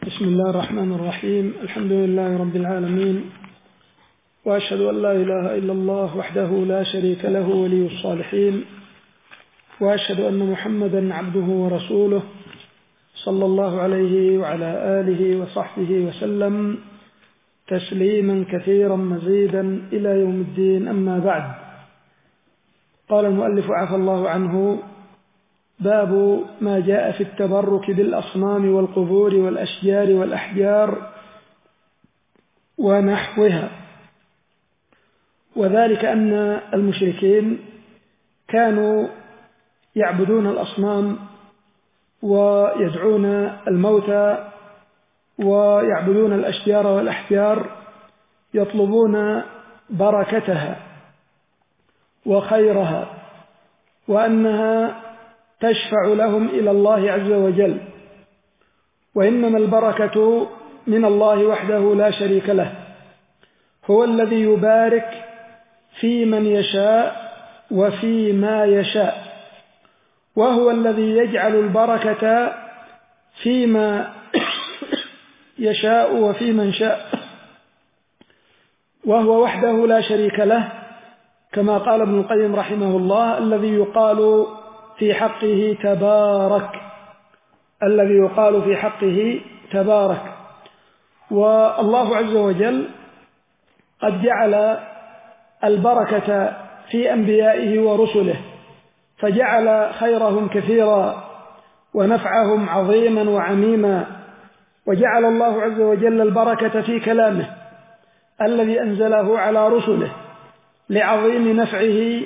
بسم الله الرحمن الرحيم. الحمد لله رب العالمين، وأشهد أن لا إله إلا الله وحده لا شريك له ولي الصالحين، وأشهد أن محمدا عبده ورسوله صلى الله عليه وعلى آله وصحبه وسلم تسليما كثيرا مزيدا إلى يوم الدين. أما بعد، قال المؤلف عفى الله عنه: باب ما جاء في التبرك بالأصنام والقبور والأشجار والأحجار ونحوها. وذلك أن المشركين كانوا يعبدون الأصنام ويدعون الموتى ويعبدون الأشجار والأحجار، يطلبون بركتها وخيرها، وأنها تشفع لهم إلى الله عز وجل، وإنما البركة من الله وحده لا شريك له، هو الذي يبارك في من يشاء وفيما يشاء، وهو الذي يجعل البركة فيما يشاء وفي من شاء، وهو وحده لا شريك له، كما قال ابن القيم رحمه الله: الذي يقال في حقه تبارك، الذي يقال في حقه تبارك. والله عز وجل قد جعل البركة في أنبيائه ورسله، فجعل خيرهم كثيرا ونفعهم عظيما وعميما، وجعل الله عز وجل البركة في كلامه الذي أنزله على رسله لعظيم نفعه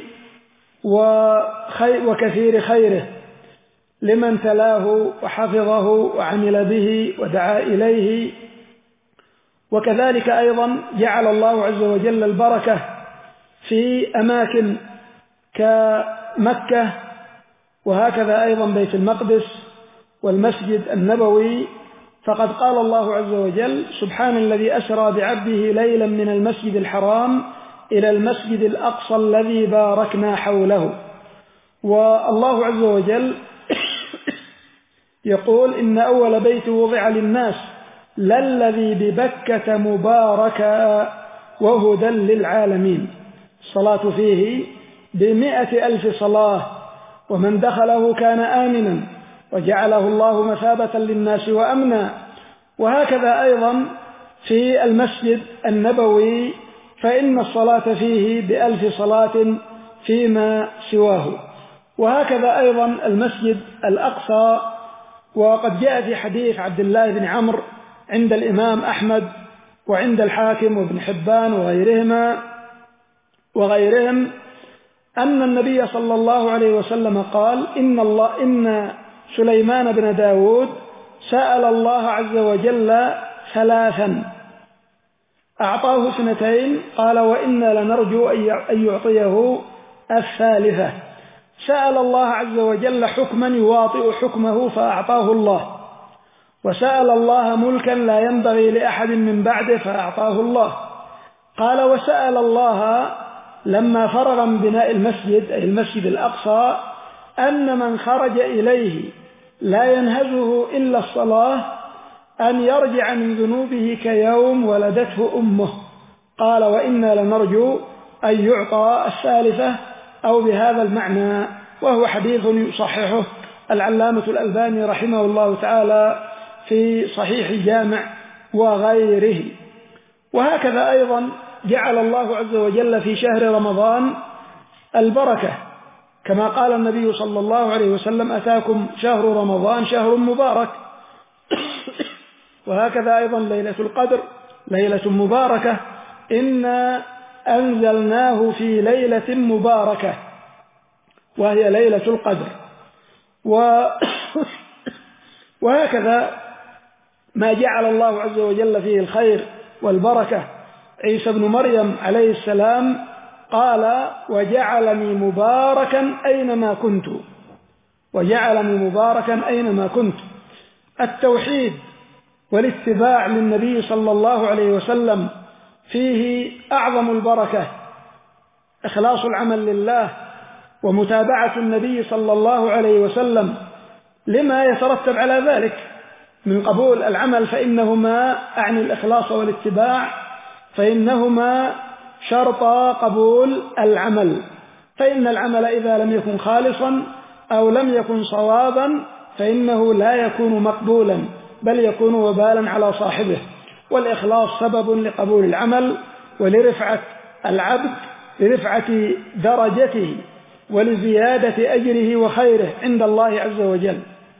وكثير خيره لمن تلاه وحفظه وعمل به ودعا إليه. وكذلك أيضا جعل الله عز وجل البركة في أماكن كمكة، وهكذا أيضا بيت المقدس والمسجد النبوي، فقد قال الله عز وجل: سبحان الذي أسرى بعبده ليلا من المسجد الحرام إلى المسجد الأقصى الذي باركنا حوله. والله عز وجل يقول: إن أول بيت وضع للناس للذي ببكة مباركا وهدى للعالمين، الصلاة فيه ب100,000 صلاة، ومن دخله كان آمنا وجعله الله مثابة للناس وأمنا. وهكذا أيضا في المسجد النبوي، فإن الصلاة فيه ب1000 صلاة فيما سواه. وهكذا أيضا المسجد الأقصى، وقد جاء في حديث عبد الله بن عمرو عند الإمام أحمد وعند الحاكم وابن حبان وغيرهم أن النبي صلى الله عليه وسلم قال: إن سليمان بن داود سأل الله عز وجل 3 أعطاه 2، قال: وإنا لنرجو أن يعطيه 3. سأل الله عز وجل حكما يواطئ حكمه فأعطاه الله، وسأل الله ملكا لا ينبغي لأحد من بعده فأعطاه الله. قال: وسأل الله لما فرغ من بناء المسجد، أي المسجد الأقصى، أن من خرج إليه لا ينهزه إلا الصلاة، أن يرجع من ذنوبه كيوم ولدته أمه. قال: وإنا لنرجو أن يعطى 3 أو بهذا المعنى. وهو حديث يصححه العلامة الألباني رحمه الله تعالى في صحيح الجامع وغيره. وهكذا أيضا جعل الله عز وجل في شهر رمضان البركة، كما قال النبي صلى الله عليه وسلم: أتاكم شهر رمضان شهر مبارك. وهكذا أيضا ليلة القدر ليلة مباركة، إنا أنزلناه في ليلة مباركة، وهي ليلة القدر. وهكذا ما جعل الله عز وجل فيه الخير والبركة. عيسى بن مريم عليه السلام قال: وجعلني مباركا أينما كنت، وجعلني مباركا أينما كنت. التوحيد والاتباع للنبي صلى الله عليه وسلم فيه أعظم البركة، إخلاص العمل لله ومتابعة النبي صلى الله عليه وسلم لما يترتب على ذلك من قبول العمل فإنهما أعني الإخلاص والاتباع، فإنهما شرطا قبول العمل. فإن العمل إذا لم يكن خالصا أو لم يكن صوابا فإنه لا يكون مقبولا بل يكون وبالا على صاحبه. والإخلاص سبب لقبول العمل ولرفعة العبد، لرفعة درجته ولزيادة أجره وخيره عند الله عز وجل.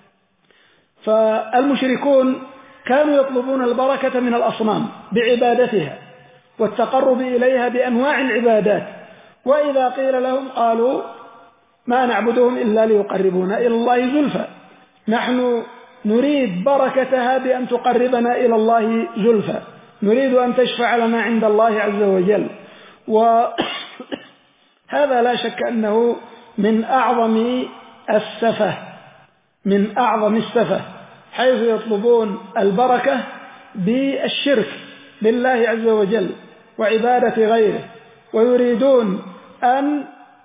فالمشركون كانوا يطلبون البركة من الأصنام بعبادتها والتقرب إليها بأنواع العبادات، وإذا قيل لهم قالوا ما نعبدهم إلا ليقربونا إلى الله زلفى، نحن نريد بركتها بأن تقربنا إلى الله زلفى، نريد أن تشفع لنا عند الله عز وجل. وهذا لا شك أنه من أعظم السفه، من أعظم السفه، حيث يطلبون البركة بالشرك لله عز وجل وعبادة غيره، ويريدون أن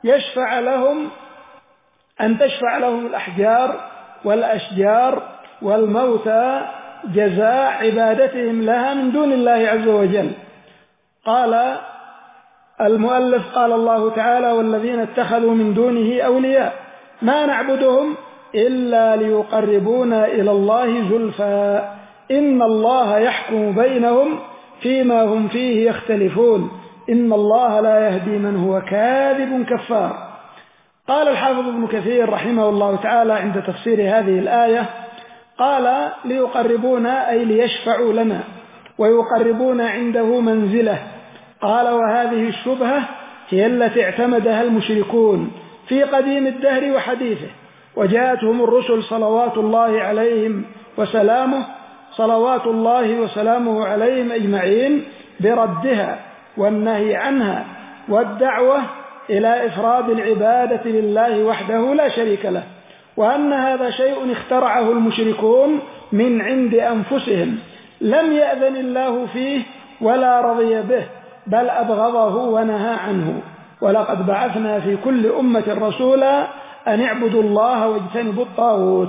تشفع لهم الأحجار والأشجار والموتى جزاء عبادتهم لها من دون الله عز وجل. قال المؤلف قال الله تعالى والذين اتخذوا من دونه أولياء ما نعبدهم إلا ليقربونا إلى الله زلفى إن الله يحكم بينهم فيما هم فيه يختلفون إن الله لا يهدي من هو كاذب كفار. قال الحافظ ابن كثير رحمه الله تعالى عند تفسير هذه الآية قال ليقربونا أي ليشفعوا لنا ويقربونا عنده منزله. قال وهذه الشبهة هي التي اعتمدها المشركون في قديم الدهر وحديثه، وجاءتهم الرسل صلوات الله عليهم وسلامه صلوات الله وسلامه عليهم أجمعين بردها والنهي عنها والدعوة إلى إفراد العبادة لله وحده لا شريك له، وأن هذا شيء اخترعه المشركون من عند أنفسهم لم يأذن الله فيه ولا رضي به بل أبغضه ونهى عنه. ولقد بعثنا في كل أمة رسولا أن اعبدوا الله واجتنبوا الطاغوت.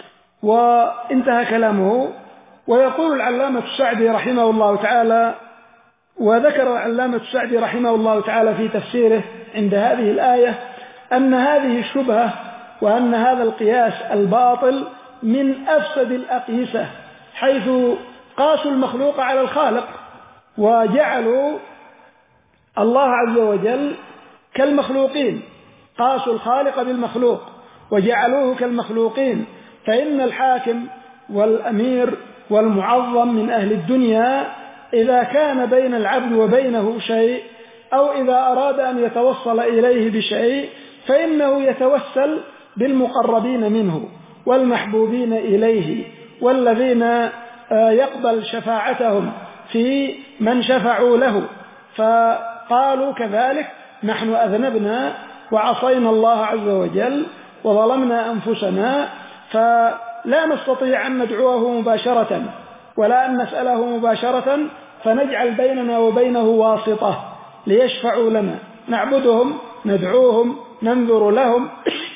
وانتهى كلامه. ويقول العلامة السعدي رحمه الله تعالى، وذكر العلامة السعدي رحمه الله تعالى في تفسيره عند هذه الآية أن هذه الشبهة وأن هذا القياس الباطل من أفسد الأقيسة، حيث قاسوا المخلوق على الخالق وجعلوا الله عز وجل كالمخلوقين، قاسوا الخالق بالمخلوق وجعلوه كالمخلوقين. فإن الحاكم والأمير والمعظم من أهل الدنيا إذا كان بين العبد وبينه شيء أو إذا أراد أن يتوصل إليه بشيء فإنه يتوسل بالمقربين منه والمحبوبين إليه والذين يقبل شفاعتهم في من شفعوا له. فقالوا كذلك نحن أذنبنا وعصينا الله عز وجل وظلمنا أنفسنا فلا نستطيع أن ندعوه مباشرة ولا أن نسأله مباشرة، فنجعل بيننا وبينه واسطة ليشفعوا لنا، نعبدهم ندعوهم ننذر لهم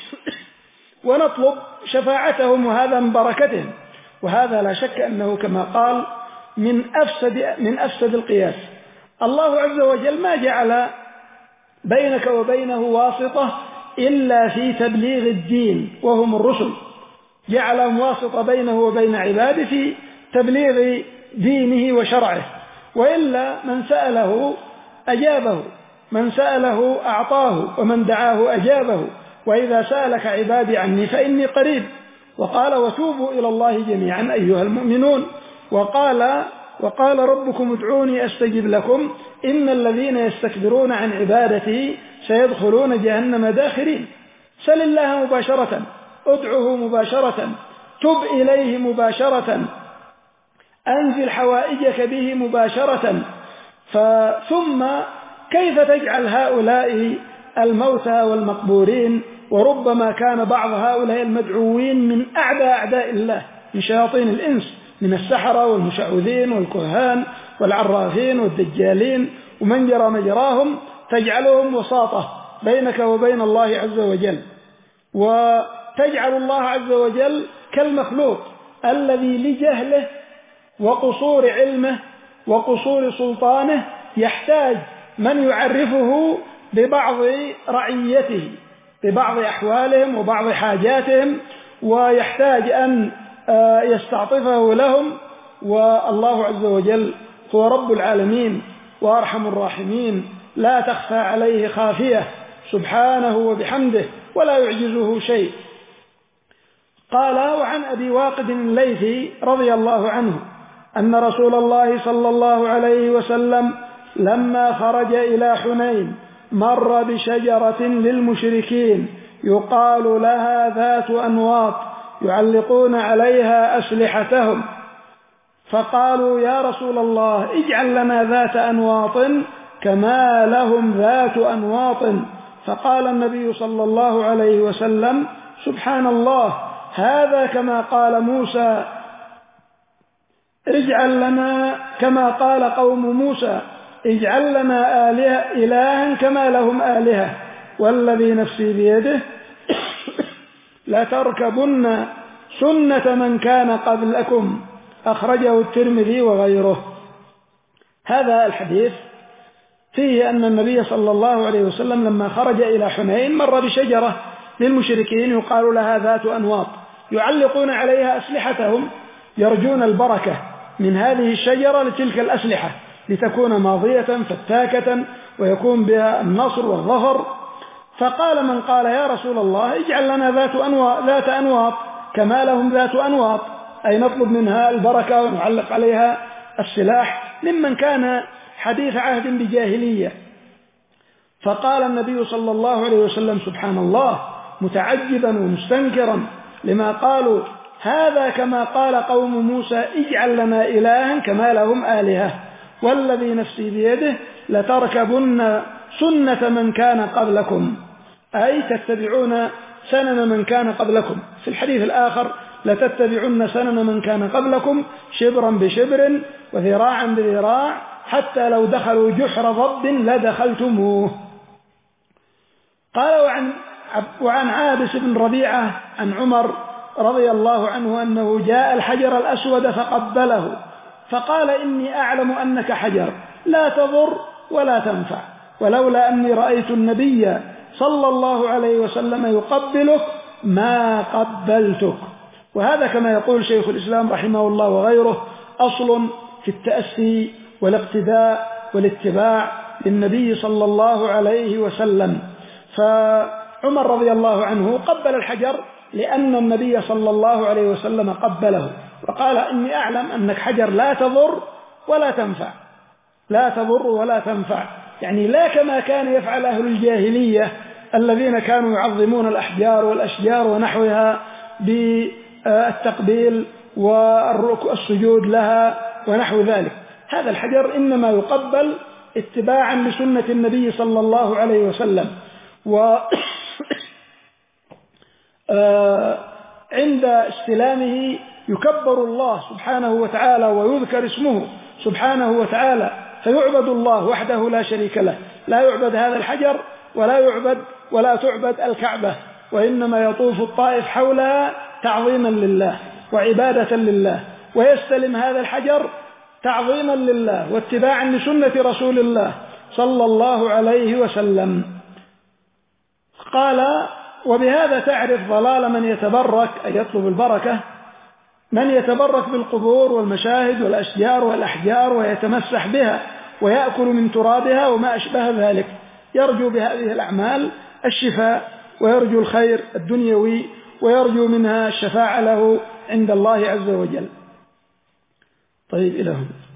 ونطلب شفاعتهم وهذا من بركتهم. وهذا لا شك أنه كما قال من أفسد القياس. الله عز وجل ما جعل بينك وبينه واسطة إلا في تبليغ الدين وهم الرسل، جعلهم واسطة بينه وبين عباده في تبليغ دينه وشرعه، وإلا من سأله أجابه، من سأله أعطاه، ومن دعاه أجابه. وإذا سألك عبادي عني فإني قريب. وقال وتوبوا إلى الله جميعا أيها المؤمنون. وقال ربكم ادعوني أستجب لكم إن الذين يستكبرون عن عبادتي سيدخلون جهنم داخرين. سل الله مباشرة، ادعه مباشرة، تب إليه مباشرة، أنزل حوائجك به مباشرة. ثم كيف تجعل هؤلاء الموتى والمقبورين، وربما كان بعض هؤلاء المدعوين من أعداء الله من شياطين الإنس من السحرة والمشعوذين والكهان والعرافين والدجالين ومن جرى مجراهم، تجعلهم وساطة بينك وبين الله عز وجل، وتجعل الله عز وجل كالمخلوق الذي لجهله وقصور علمه وقصور سلطانه يحتاج من يعرفه ببعض رعيته، ببعض أحوالهم وبعض حاجاتهم، ويحتاج أن يستعطفه لهم. والله عز وجل هو رب العالمين وأرحم الراحمين، لا تخفى عليه خافية سبحانه وبحمده ولا يعجزه شيء. قال: وعن أبي واقد الليثي رضي الله عنه أن رسول الله صلى الله عليه وسلم لما خرج إلى حنين مر بشجرة للمشركين يقال لها ذات أنواط يعلقون عليها أسلحتهم، فقالوا: يا رسول الله اجعل لنا ذات أنواط كما لهم ذات أنواط. فقال النبي صلى الله عليه وسلم: سبحان الله، هذا كما قال موسى، اجعل لنا كما قال قوم موسى، اجعل لنا إلها كما لهم آلهة، والذي نفسي بيده لتركبن سنة من كان قبلكم، أخرجه الترمذي وغيره. هذا الحديث فيه أن النبي صلى الله عليه وسلم لما خرج إلى حنين مر بشجرة للمشركين يقال لها ذات أنواط يعلقون عليها أسلحتهم، يرجون البركة من هذه الشجرة لتلك الأسلحة لتكون ماضية فتاكة ويكون بها النصر والظفر. فقال من قال: يا رسول الله اجعل لنا ذات أنواط كما لهم ذات أنواط، أي نطلب منها البركة ونعلق عليها السلاح، ممن كان حديث عهد بجاهلية. فقال النبي صلى الله عليه وسلم: سبحان الله، متعجبا ومستنكرا لما قالوا: هذا كما قال قوم موسى اجعل لنا إلها كما لهم آلهة، والذي نفسي بيده لتركبن سنة من كان قبلكم، أي تتبعون سنن من كان قبلكم. في الحديث الآخر: لتتبعن سنن من كان قبلكم شبرا بشبر وذراعا بذراع حتى لو دخلوا جحر ضب لدخلتموه. قال: وعن عابس بن ربيعة عن عمر رضي الله عنه أنه جاء الحجر الأسود فقبله فقال: إني أعلم أنك حجر لا تضر ولا تنفع، ولولا أني رأيت النبي صلى الله عليه وسلم يقبلك ما قبلتك. وهذا كما يقول شيخ الإسلام رحمه الله وغيره أصل في التأسي والاقتداء والاتباع للنبي صلى الله عليه وسلم. فعمر رضي الله عنه قبل الحجر لأن النبي صلى الله عليه وسلم قبله وقال: إني أعلم أنك حجر لا تضر ولا تنفع، لا تضر ولا تنفع، يعني لا كما كان يفعل أهل الجاهلية الذين كانوا يعظمون الأحجار والأشجار ونحوها بالتقبيل والسجود لها ونحو ذلك. هذا الحجر إنما يقبل اتباعا لسنة النبي صلى الله عليه وسلم. عند استلامه يكبر الله سبحانه وتعالى ويذكر اسمه سبحانه وتعالى، فيعبد الله وحده لا شريك له، لا يعبد هذا الحجر ولا تعبد الكعبة، وإنما يطوف الطائف حولها تعظيما لله وعبادة لله، ويستلم هذا الحجر تعظيما لله واتباعا لسنة رسول الله صلى الله عليه وسلم. قال: وبهذا تعرف ضلال من يتبرك، أي يطلب البركة، من يتبرك بالقبور والمشاهد والأشجار والأحجار ويتمسح بها ويأكل من ترابها وما أشبه ذلك، يرجو بهذه الأعمال الشفاء ويرجو الخير الدنيوي ويرجو منها الشفاعة له عند الله عز وجل. طيب، إلى هنا.